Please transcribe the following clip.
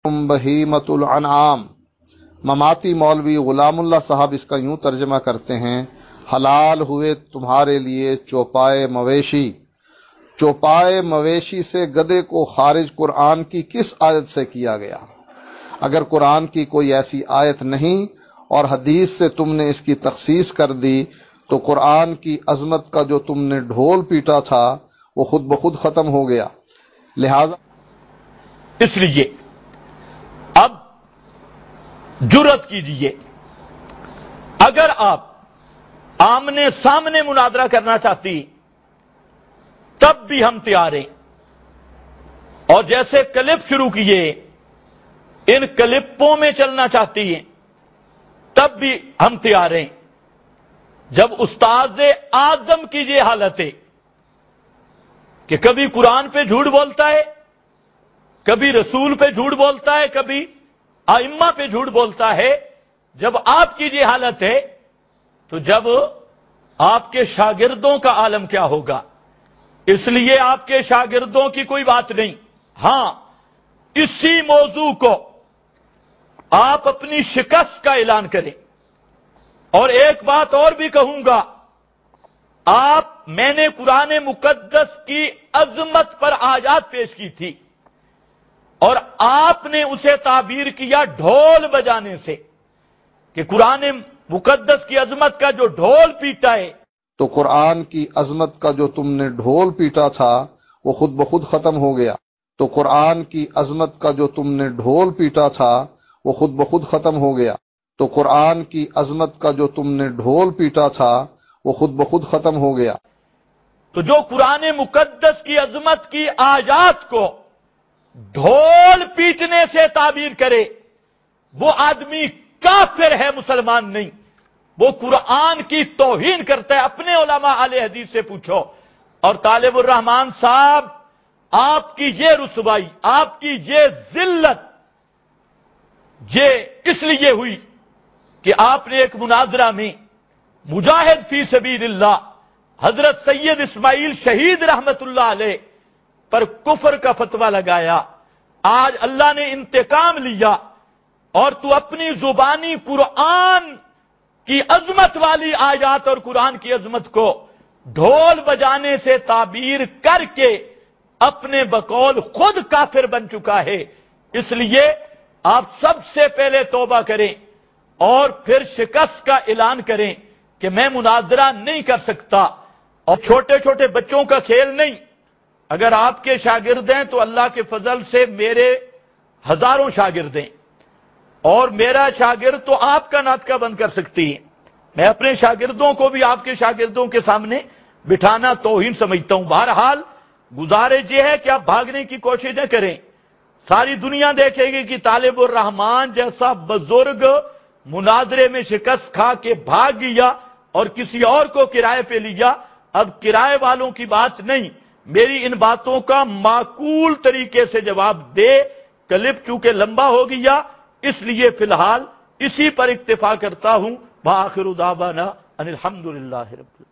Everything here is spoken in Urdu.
بہیمۃ الانعام۔ مماتی مولوی غلام اللہ صاحب اس کا یوں ترجمہ کرتے ہیں: حلال ہوئے تمہارے لیے چوپائے مویشی۔ چوپائے مویشی سے گدھے کو خارج قرآن کی کس آیت سے کیا گیا؟ اگر قرآن کی کوئی ایسی آیت نہیں اور حدیث سے تم نے اس کی تخصیص کر دی تو قرآن کی عظمت کا جو تم نے ڈھول پیٹا تھا وہ خود بخود ختم ہو گیا۔ لہذا اس لیے اب جرأت کیجئے، اگر آپ آمنے سامنے مناظرہ کرنا چاہتی تب بھی ہم تیار ہیں، اور جیسے کلپ شروع کیے ان کلپوں میں چلنا چاہتی ہیں تب بھی ہم تیار ہیں۔ جب استاد اعظم کی یہ حالت ہے کہ کبھی قرآن پہ جھوٹ بولتا ہے، کبھی رسول پہ جھوٹ بولتا ہے، کبھی ائمہ پہ جھوٹ بولتا ہے، جب آپ کی یہ حالت ہے تو جب آپ کے شاگردوں کا عالم کیا ہوگا؟ اس لیے آپ کے شاگردوں کی کوئی بات نہیں، ہاں اسی موضوع کو آپ اپنی شکست کا اعلان کریں۔ اور ایک بات اور بھی کہوں گا، میں نے قرآن مقدس کی عظمت پر آیات پیش کی تھی اور آپ نے اسے تعبیر کیا ڈھول بجانے سے کہ قرآن مقدس کی عظمت کا جو ڈھول پیٹا ہے، تو قرآن کی عظمت کا جو تم نے ڈھول پیٹا تھا وہ خود بخود ختم ہو گیا۔ تو قرآن کی عظمت کا جو تم نے ڈھول پیٹا تھا وہ خود بخود ختم ہو گیا۔ تو قرآن کی عظمت کا جو تم نے ڈھول پیٹا تھا وہ خود بخود ختم ہو گیا۔ تو جو قرآن مقدس کی عظمت کی آیات کو ڈھول پیٹنے سے تعبیر کرے وہ آدمی کافر ہے، مسلمان نہیں، وہ قرآن کی توہین کرتا ہے۔ اپنے علماء اہل حدیث سے پوچھو۔ اور طالب الرحمان صاحب، آپ کی یہ رسوائی، آپ کی یہ ذلت یہ اس لیے ہوئی کہ آپ نے ایک مناظرہ میں مجاہد فی سبیل اللہ حضرت سید اسماعیل شہید رحمت اللہ علیہ پر کفر کا فتویٰ لگایا۔ آج اللہ نے انتقام لیا اور تو اپنی زبانی قرآن کی عظمت والی آیات اور قرآن کی عظمت کو ڈھول بجانے سے تعبیر کر کے اپنے بقول خود کافر بن چکا ہے۔ اس لیے آپ سب سے پہلے توبہ کریں اور پھر شکست کا اعلان کریں کہ میں مناظرہ نہیں کر سکتا۔ اور چھوٹے چھوٹے بچوں کا کھیل نہیں، اگر آپ کے شاگرد ہیں تو اللہ کے فضل سے میرے ہزاروں شاگرد ہیں، اور میرا شاگرد تو آپ کا ناطقہ بند کر سکتی ہے۔ میں اپنے شاگردوں کو بھی آپ کے شاگردوں کے سامنے بٹھانا توہین سمجھتا ہوں۔ بہرحال گزارش یہ ہے کہ آپ بھاگنے کی کوشش نہ کریں۔ ساری دنیا دیکھے گی کہ طالب الرحمان جیسا بزرگ مناظرے میں شکست کھا کے بھاگ گیا اور کسی اور کو کرائے پہ لیا۔ اب کرائے والوں کی بات نہیں، میری ان باتوں کا معقول طریقے سے جواب دے۔ کلپ چونکہ لمبا ہو گیا اس لیے فی الحال اسی پر اکتفا کرتا ہوں۔ وآخر دعوانا ان الحمدللہ رب العالمین۔